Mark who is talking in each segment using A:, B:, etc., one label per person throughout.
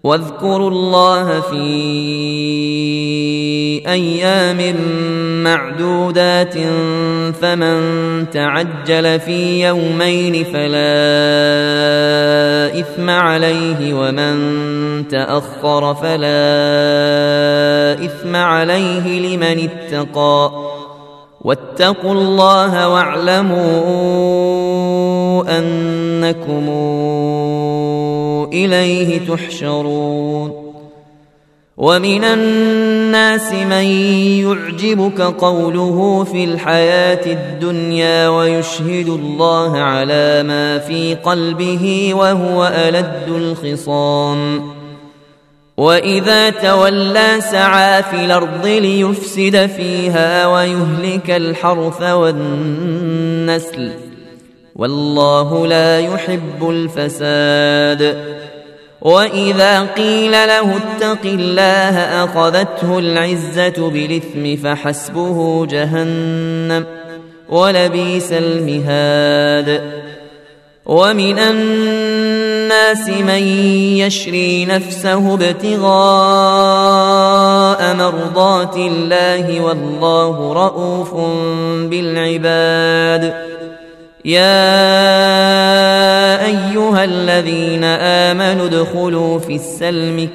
A: واذكروا الله في أيام معدودات فمن تعجل في يومين فلا إثم عليه ومن تأخر فلا إثم عليه لمن اتقى واتقوا الله واعلموا أنكم إليه تحشرون ومن الناس من يعجبك قوله في الحياة الدنيا ويشهد الله على ما في قلبه وهو ألد الخصام وإذا تولى سعى في الأرض ليفسد فيها ويهلك الحرث والنسل والله لا يحب الفساد وإذا قيل له اتق الله أخذته العزة بالإثم فحسبه جهنم ولبئس المهاد ومن الناس من يشري نفسه ابتغاء مرضات الله والله رؤوف بالعباد يا أيها الذين آمنوا ادخلوا في السلم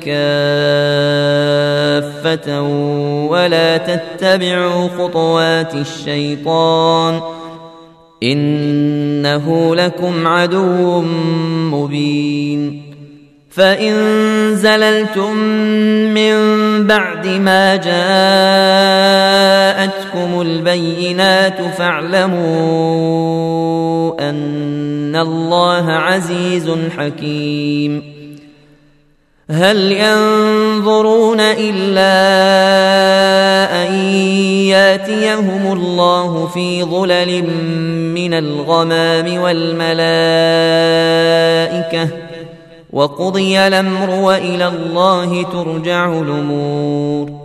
A: كافة ولا تتبعوا خطوات الشيطان إنه لكم عدو مبين فإن زللتم من بعد ما جاءتكم البينات فاعلموا أن الله عزيز حكيم هل ينظرون إلا أن ياتيهم الله في ظلل من الغمام والملائكة وقضي الأمر وإلى الله ترجع الأمور